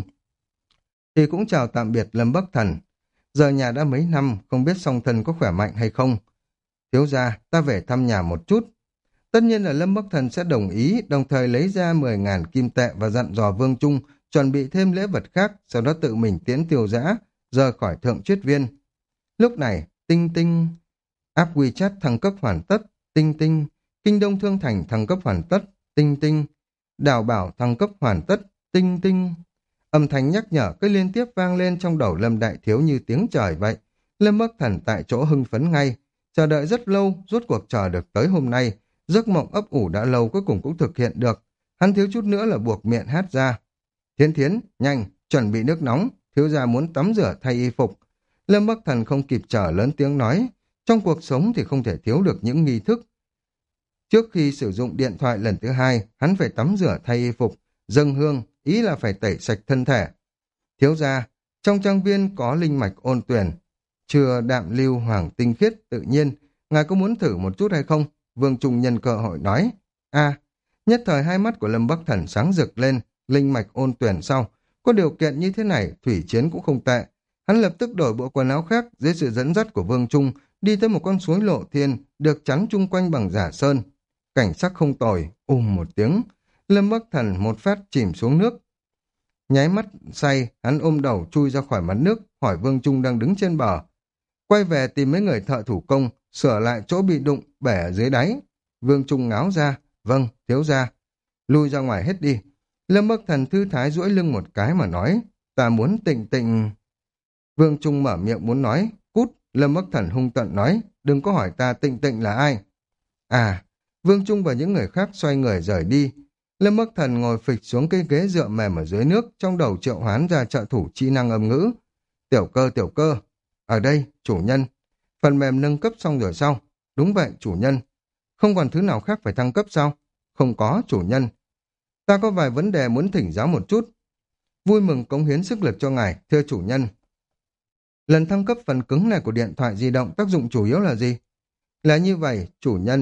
thì cũng chào tạm biệt Lâm Bắc Thần. Giờ nhà đã mấy năm, không biết song thân có khỏe mạnh hay không. Thiếu gia, ta về thăm nhà một chút. Tất nhiên là Lâm Bắc Thần sẽ đồng ý, đồng thời lấy ra mười ngàn kim tệ và dặn dò Vương Trung chuẩn bị thêm lễ vật khác, sau đó tự mình tiễn tiêu giã, rời khỏi thượng truyết viên. Lúc này, Tinh Tinh, áp WeChat thăng cấp hoàn tất, Tinh Tinh, Kinh Đông Thương Thành thăng cấp hoàn tất, Tinh Tinh, Đào Bảo thăng cấp hoàn tất, Tinh Tinh. Âm thanh nhắc nhở cứ liên tiếp vang lên trong đầu Lâm Đại Thiếu như tiếng trời vậy. Lâm Bắc Thần tại chỗ hưng phấn ngay, chờ đợi rất lâu, rốt cuộc chờ được tới hôm nay. Giấc mộng ấp ủ đã lâu cuối cùng cũng thực hiện được. Hắn thiếu chút nữa là buộc miệng hát ra. Thiến Thiến, nhanh, chuẩn bị nước nóng, thiếu gia muốn tắm rửa thay y phục. Lâm Bắc Thần không kịp chờ lớn tiếng nói, trong cuộc sống thì không thể thiếu được những nghi thức. Trước khi sử dụng điện thoại lần thứ hai, hắn phải tắm rửa thay y phục, dâng hương, ý là phải tẩy sạch thân thể. Thiếu gia, trong trang viên có linh mạch ôn tuyển, chừa đạm lưu hoàng tinh khiết tự nhiên, ngài có muốn thử một chút hay không? Vương Trung nhân cơ hội nói. A, nhất thời hai mắt của Lâm Bắc Thần sáng rực lên, linh mạch ôn tuyển sau, có điều kiện như thế này, thủy chiến cũng không tệ. Hắn lập tức đổi bộ quần áo khác dưới sự dẫn dắt của Vương Trung, đi tới một con suối lộ thiên, được chắn chung quanh bằng giả sơn. Cảnh sắc không tồi, ùm một tiếng, Lâm Bắc Thần một phát chìm xuống nước. Nháy mắt say, hắn ôm đầu chui ra khỏi mặt nước, hỏi Vương Trung đang đứng trên bờ. Quay về tìm mấy người thợ thủ công, sửa lại chỗ bị đụng, bể ở dưới đáy. Vương Trung ngáo ra, vâng, thiếu gia. Lui ra ngoài hết đi. Lâm Bắc Thần thư thái duỗi lưng một cái mà nói, ta muốn tịnh tịnh. Vương Trung mở miệng muốn nói, cút. Lâm Bắc Thần hung tận nói, đừng có hỏi ta tịnh tịnh là ai. À, Vương Trung và những người khác xoay người rời đi. Lâm Bắc Thần ngồi phịch xuống cái ghế dựa mềm ở dưới nước, trong đầu triệu hoán ra trợ thủ chi năng âm ngữ. Tiểu cơ, tiểu cơ. Ở đây, chủ nhân. Phần mềm nâng cấp xong rồi sao? Đúng vậy, chủ nhân. Không còn thứ nào khác phải thăng cấp sao? Không có, chủ nhân. Ta có vài vấn đề muốn thỉnh giáo một chút. Vui mừng cống hiến sức lực cho ngài, thưa chủ nhân. Lần thăng cấp phần cứng này của điện thoại di động tác dụng chủ yếu là gì? Là như vậy, chủ nhân.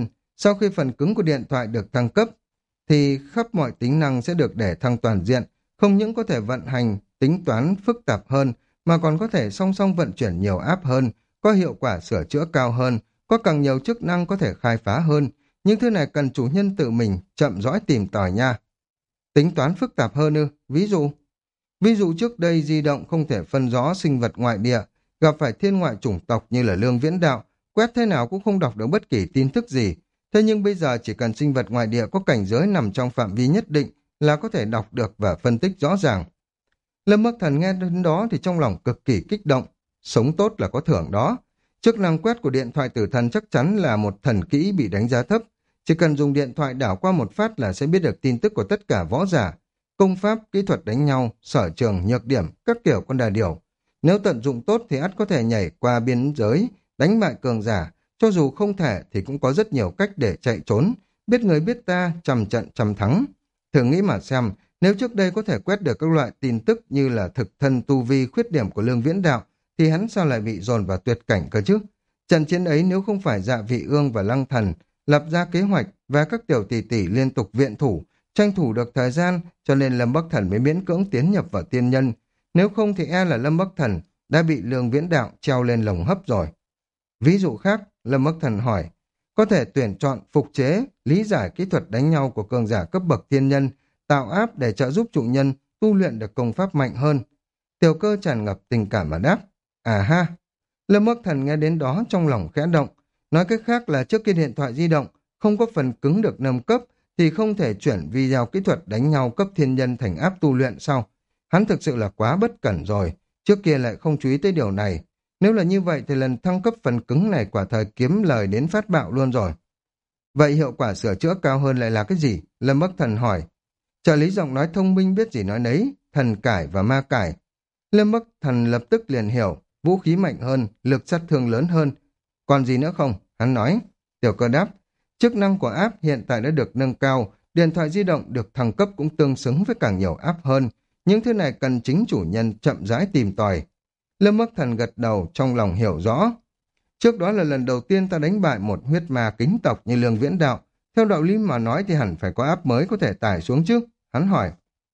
Sau khi phần cứng của điện thoại được thăng cấp, thì khắp mọi tính năng sẽ được để thăng toàn diện, không những có thể vận hành, tính toán phức tạp hơn, mà còn có thể song song vận chuyển nhiều app hơn, có hiệu quả sửa chữa cao hơn, có càng nhiều chức năng có thể khai phá hơn. Những thứ này cần chủ nhân tự mình chậm rãi tìm tòi nha. Tính toán phức tạp hơn ư? Ví dụ, ví dụ trước đây di động không thể phân rõ sinh vật ngoại địa, gặp phải thiên ngoại chủng tộc như là Lương Viễn Đạo, quét thế nào cũng không đọc được bất kỳ tin tức gì. Thế nhưng bây giờ chỉ cần sinh vật ngoại địa có cảnh giới nằm trong phạm vi nhất định là có thể đọc được và phân tích rõ ràng. Lâm Bắc Thần nghe đến đó thì trong lòng cực kỳ kích động. Sống tốt là có thưởng đó. Chức năng quét của điện thoại tử thần chắc chắn là một thần kỹ bị đánh giá thấp. Chỉ cần dùng điện thoại đảo qua một phát là sẽ biết được tin tức của tất cả võ giả. Công pháp, kỹ thuật đánh nhau, sở trường, nhược điểm, các kiểu con đà điểu. Nếu tận dụng tốt thì ắt có thể nhảy qua biên giới, đánh bại cường giả. Cho dù không thể thì cũng có rất nhiều cách để chạy trốn. Biết người biết ta, trăm trận trăm thắng. Thử nghĩ mà xem, nếu trước đây có thể quét được các loại tin tức như là thực thân tu vi khuyết điểm của Lương Viễn Đạo, thì hắn sao lại bị dồn vào tuyệt cảnh cơ chứ? Trận chiến ấy nếu không phải Dạ Vị Ương và Lăng Thần lập ra kế hoạch và các tiểu tỷ tỷ liên tục viện thủ, tranh thủ được thời gian, cho nên Lâm Bắc Thần mới miễn cưỡng tiến nhập vào tiên nhân. Nếu không thì e là Lâm Bắc Thần đã bị Lương Viễn Đạo treo lên lồng hấp rồi. Ví dụ khác, Lâm Bắc Thần hỏi, có thể tuyển chọn, phục chế, lý giải kỹ thuật đánh nhau của cường giả cấp bậc thiên nhân, tạo áp để trợ giúp chủ nhân tu luyện được công pháp mạnh hơn. Tiểu Cơ tràn ngập tình cảm mà đáp, à ha. Lâm Bắc Thần nghe đến đó trong lòng khẽ động, nói cách khác là trước khi điện thoại di động không có phần cứng được nâng cấp thì không thể chuyển video kỹ thuật đánh nhau cấp thiên nhân thành áp tu luyện sau. Hắn thực sự là quá bất cẩn rồi, trước kia lại không chú ý tới điều này. Nếu là như vậy thì lần thăng cấp phần cứng này quả thời kiếm lời đến phát bạo luôn rồi. Vậy hiệu quả sửa chữa cao hơn lại là cái gì? Lâm Bắc Thần hỏi. Trợ lý giọng nói thông minh biết gì nói nấy, thần cải và ma cải. Lâm Bắc Thần lập tức liền hiểu, vũ khí mạnh hơn, lực sát thương lớn hơn. Còn gì nữa không? Hắn nói. Tiểu Cơ đáp, chức năng của app hiện tại đã được nâng cao, điện thoại di động được thăng cấp cũng tương xứng với càng nhiều app hơn. Những thứ này cần chính chủ nhân chậm rãi tìm tòi. Lâm Bắc Thần gật đầu trong lòng hiểu rõ. Trước đó là lần đầu tiên ta đánh bại một huyết ma kính tộc như Lương Viễn Đạo. Theo đạo lý mà nói thì hẳn phải có app mới có thể tải xuống chứ. Hắn hỏi.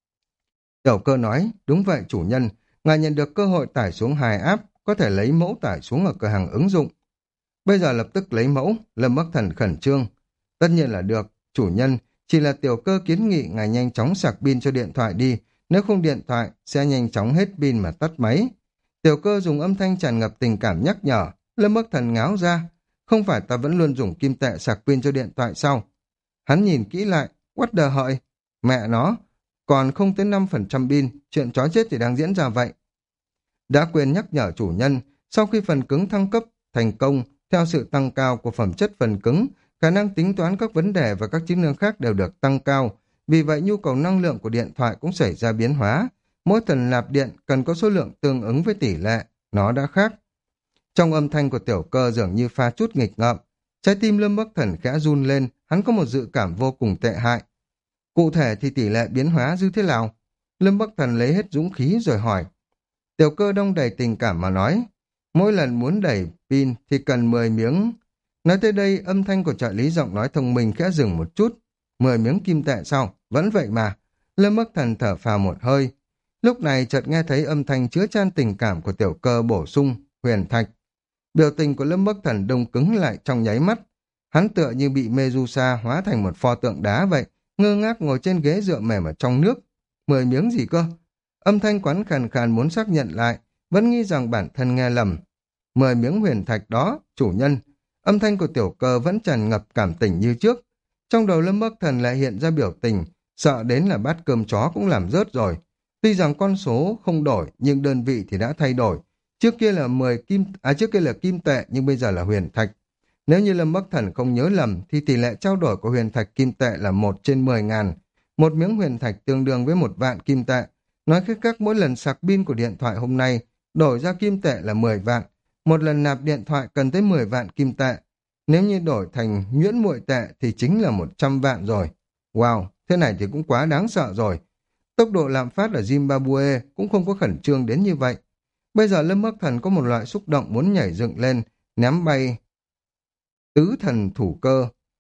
Tiểu Cơ nói, đúng vậy chủ nhân, ngài nhận được cơ hội tải xuống hai app, có thể lấy mẫu tải xuống ở cửa hàng ứng dụng. Bây giờ lập tức lấy mẫu, Lâm Bắc Thần khẩn trương. Tất nhiên là được, chủ nhân, chỉ là Tiểu Cơ kiến nghị ngài nhanh chóng sạc pin cho điện thoại đi, nếu không điện thoại sẽ nhanh chóng hết pin mà tắt máy. Tiểu Cơ dùng âm thanh tràn ngập tình cảm nhắc nhở. Lâm Bắc Thần ngáo ra, không phải ta vẫn luôn dùng kim tệ sạc pin cho điện thoại sao? Hắn nhìn kỹ lại, what the hợi, mẹ nó, còn không tới năm phần trăm pin, chuyện chó chết thì đang diễn ra vậy. Đã quên nhắc nhở chủ nhân, sau khi phần cứng thăng cấp thành công, theo sự tăng cao của phẩm chất phần cứng, khả năng tính toán các vấn đề và các chức năng khác đều được tăng cao, vì vậy nhu cầu năng lượng của điện thoại cũng xảy ra biến hóa. Mỗi lần nạp điện cần có số lượng tương ứng với tỷ lệ, nó đã khác. Trong âm thanh của Tiểu Cơ dường như pha chút nghịch ngợm, trái tim Lâm Bắc Thần khẽ run lên, hắn có một dự cảm vô cùng tệ hại. Cụ thể thì tỷ lệ biến hóa như thế nào? Lâm Bắc Thần lấy hết dũng khí rồi hỏi. Tiểu Cơ đong đầy tình cảm mà nói, mỗi lần muốn đẩy pin thì cần mười miếng. Nói tới đây, âm thanh của trợ lý giọng nói thông minh khẽ dừng một chút. mười miếng kim tệ sao? Vẫn vậy mà. Lâm Bắc Thần thở phào một hơi. Lúc này chợt nghe thấy âm thanh chứa chan tình cảm của Tiểu Cơ bổ sung, huyền thạch. Biểu tình của Lâm Bắc Thần đông cứng lại trong nháy mắt. Hắn tựa như bị Medusa hóa thành một pho tượng đá vậy, ngơ ngác ngồi trên ghế dựa mềm ở trong nước. Mười miếng gì cơ? Âm thanh quán khàn khàn muốn xác nhận lại, vẫn nghĩ rằng bản thân nghe lầm. Mười miếng huyền thạch đó, chủ nhân. Âm thanh của Tiểu Cơ vẫn tràn ngập cảm tình như trước. Trong đầu Lâm Bắc Thần lại hiện ra biểu tình, sợ đến là bát cơm chó cũng làm rớt rồi. Tuy rằng con số không đổi, nhưng đơn vị thì đã thay đổi. Trước kia là mười kim, à trước kia là kim tệ, nhưng bây giờ là huyền thạch. Nếu như Lâm Bắc Thần không nhớ lầm, thì tỷ lệ trao đổi của huyền thạch kim tệ là một trên mười ngàn. Một miếng huyền thạch tương đương với một vạn kim tệ. Nói cách khác, mỗi lần sạc pin của điện thoại hôm nay, đổi ra kim tệ là mười vạn. Một lần nạp điện thoại cần tới mười vạn kim tệ. Nếu như đổi thành nhuyễn muội tệ thì chính là một trăm vạn rồi. Wow, thế này thì cũng quá đáng sợ rồi. Tốc độ lạm phát ở Zimbabwe cũng không có khẩn trương đến như vậy. Bây giờ Lâm Bắc Thần có một loại xúc động muốn nhảy dựng lên, ném bay tứ thần thủ cơ.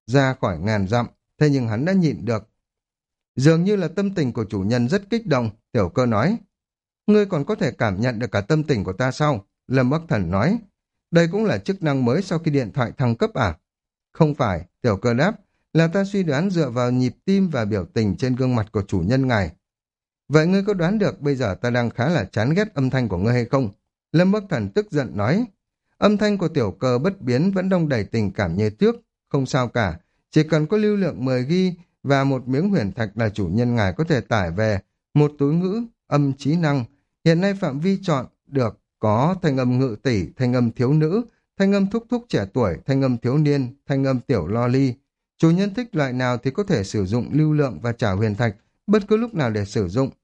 ra khỏi ngàn dặm, thế nhưng hắn đã nhịn được. Dường như là tâm tình của chủ nhân rất kích động, Tiểu Cơ nói. Ngươi còn có thể cảm nhận được cả tâm tình của ta sao? Lâm Bắc Thần nói. Đây cũng là chức năng mới sau khi điện thoại thăng cấp à? Không phải, Tiểu Cơ đáp, là ta suy đoán dựa vào nhịp tim và biểu tình trên gương mặt của chủ nhân ngài. Vậy ngươi có đoán được bây giờ ta đang khá là chán ghét âm thanh của ngươi hay không? Lâm Bắc Thần tức giận nói. Âm thanh của Tiểu Cơ bất biến vẫn đông đầy tình cảm như trước, không sao cả, chỉ cần có lưu lượng mười gi-ga-bai và một miếng huyền thạch là chủ nhân ngài có thể tải về một túi ngữ âm trí năng. Hiện nay phạm vi chọn được có thanh âm ngự tỷ, thanh âm thiếu nữ, thanh âm thúc thúc trẻ tuổi, thanh âm thiếu niên, thanh âm tiểu loli. Chủ nhân thích loại nào thì có thể sử dụng lưu lượng và trả huyền thạch bất cứ lúc nào để sử dụng.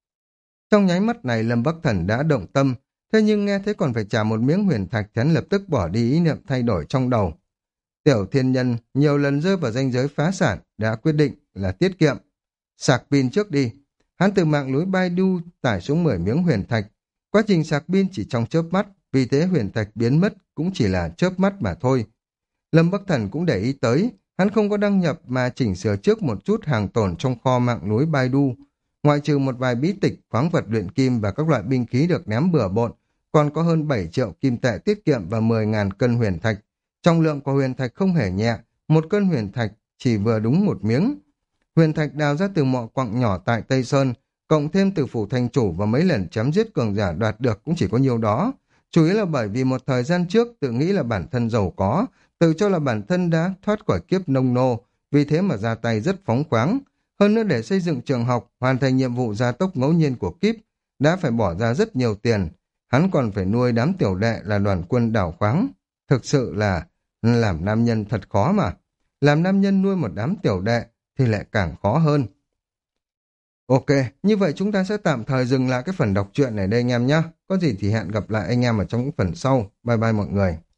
Trong nháy mắt này Lâm Bắc Thần đã động tâm, thế nhưng nghe thấy còn phải trả một miếng huyền thạch thì hắn lập tức bỏ đi ý niệm thay đổi trong đầu. Tiểu thiên nhân nhiều lần rơi vào ranh giới phá sản đã quyết định là tiết kiệm. Sạc pin trước đi. Hắn từ mạng lưới Baidu tải xuống mười miếng huyền thạch. Quá trình sạc pin chỉ trong chớp mắt, vì thế huyền thạch biến mất cũng chỉ là chớp mắt mà thôi. Lâm Bắc Thần cũng để ý tới, hắn không có đăng nhập mà chỉnh sửa trước một chút hàng tồn trong kho mạng lưới Baidu. Ngoại trừ một vài bí tịch, khoáng vật luyện kim và các loại binh khí được ném bừa bộn, còn có hơn bảy triệu kim tệ tiết kiệm và mười nghìn cân huyền thạch. Trọng lượng của huyền thạch không hề nhẹ, một cân huyền thạch chỉ vừa đúng một miếng. Huyền thạch đào ra từ mỏ quặng nhỏ tại Tây Sơn, cộng thêm từ phủ thành chủ và mấy lần chém giết cường giả đoạt được cũng chỉ có nhiêu đó. Chủ yếu là bởi vì một thời gian trước tự nghĩ là bản thân giàu có, tự cho là bản thân đã thoát khỏi kiếp nông nô, vì thế mà ra tay rất phóng khoáng. Hơn nữa để xây dựng trường học, hoàn thành nhiệm vụ gia tốc ngẫu nhiên của kíp, đã phải bỏ ra rất nhiều tiền. Hắn còn phải nuôi đám tiểu đệ là đoàn quân đảo khoáng. Thực sự là làm nam nhân thật khó mà. Làm nam nhân nuôi một đám tiểu đệ thì lại càng khó hơn. Ok, như vậy chúng ta sẽ tạm thời dừng lại cái phần đọc truyện này đây anh em nhé. Có gì thì hẹn gặp lại anh em ở trong những phần sau. Bye bye mọi người.